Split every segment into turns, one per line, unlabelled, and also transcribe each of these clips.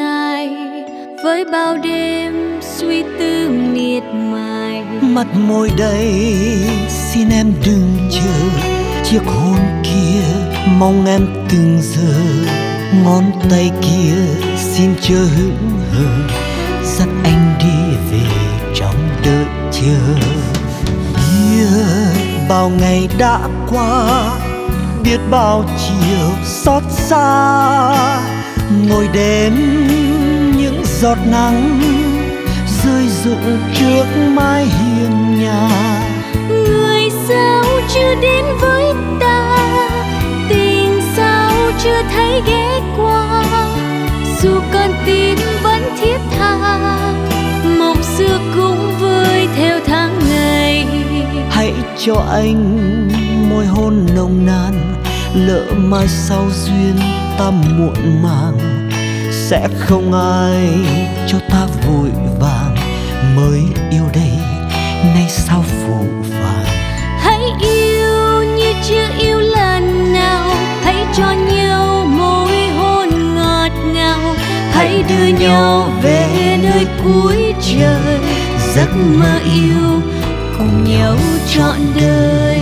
dài với bao đêm suy tư miệt mài.
Mắt môi đây xin em đừng chờ chiếc hôn kia, mong em từng giờ. Ngón tay kia xin chớ hững hờ, dắt anh đi về trong đợi chờ. Biết bao ngày đã qua, biết bao chiều xót xa, ngồi đếm những giọt nắng rơi rụng trước mái hiên nhà.
Người sao chưa đến với ta, tình sao chưa thấy ghé qua, dù con tim vẫn thiết tha, mộng xưa cũng vơi theo tháng ngày.
Hãy cho anh môi hôn nồng nàn, lỡ mai sau duyên ta muộn màng, sẽ không ai cho ta vội vàng mới yêu đây, nay sao phụ vàng.
Hãy yêu như chưa yêu lần nào, hãy cho nhau môi hôn ngọt ngào, hãy đưa nhau về nơi cuối trời, giấc mơ yêu cùng nhau trọn đời.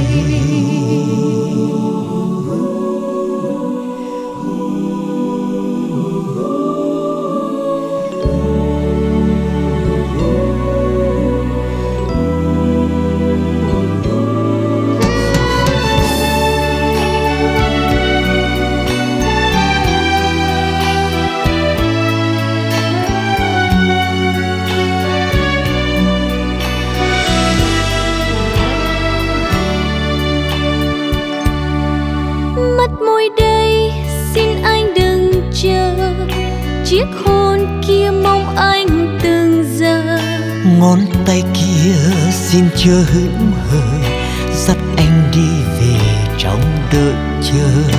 Chiếc hôn kia mong anh từng giờ.
Ngón tay kia xin chớ hững hờ, dắt anh đi về trong đợi chờ.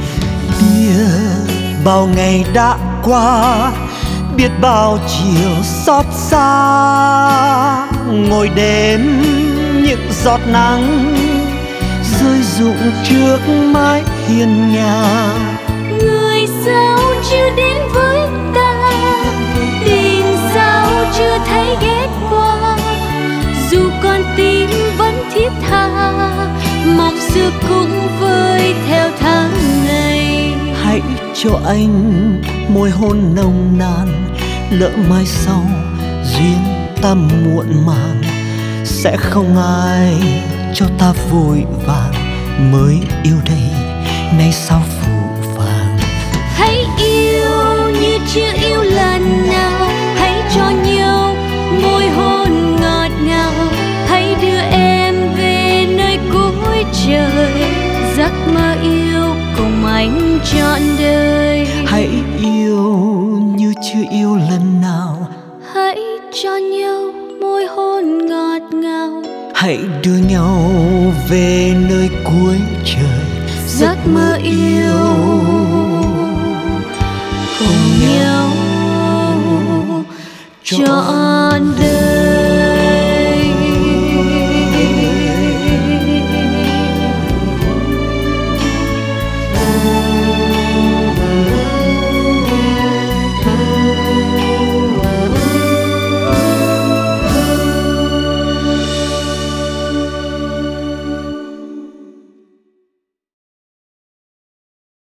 Biết bao ngày đã qua, biết bao chiều xót xa, ngồi đếm những giọt nắng rơi rụng trước mái hiên nhà.
Người sao chưa đến với ta, tình sao chưa thấy ghé qua, dù con tim vẫn thiết tha, mong xưa cũng vơi theo tháng ngày.
Hãy cho anh môi hôn nồng nàn, lỡ mai sau duyên ta muộn màng, sẽ không ai cho ta vội vàng mới yêu đây, nay sao phụ vàng.
Hãy yêu như chưa yêu lần nào, hãy cho nhau môi hôn ngọt ngào, hãy đưa em về nơi cuối trời, giấc mơ yêu cùng anh trọn đời.
Hãy yêu như chưa yêu lần nào,
hãy cho nhau môi hôn ngọt ngào,
hãy đưa nhau về nơi cuối trời,
giấc mơ yêu cùng nhau trọn đời.